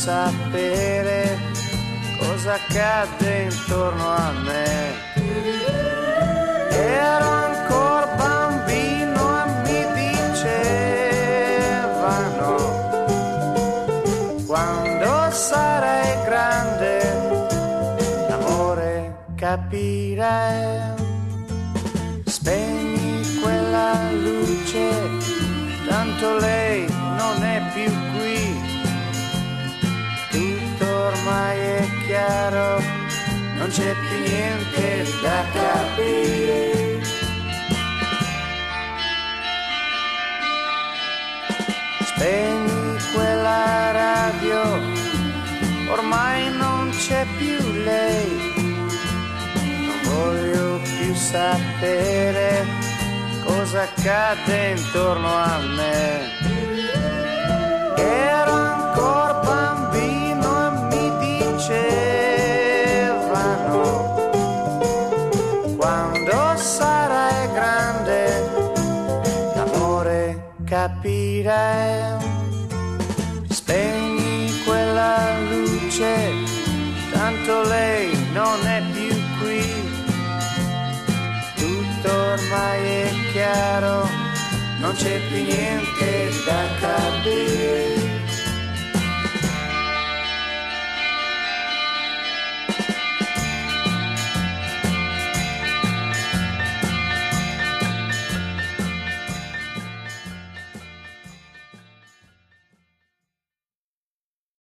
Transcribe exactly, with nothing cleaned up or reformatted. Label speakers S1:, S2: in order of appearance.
S1: sapere cosa accade intorno a me. Ero ancora bambino e mi dicevano: quando sarai grande l'amore capirai. Spegni quella luce, tanto lei non è più qui. Tutto ormai è chiaro, non c'è più niente da capire. Spegni quella radio, ormai non c'è più lei. Non voglio più sapere cosa accade intorno a me. Ero ancora bambino e mi dicevano: quando sarai grande l'amore capirai. Spegni quella luce, tanto lei non è più qui. Tutto ormai è chiaro, non c'è più niente da capire.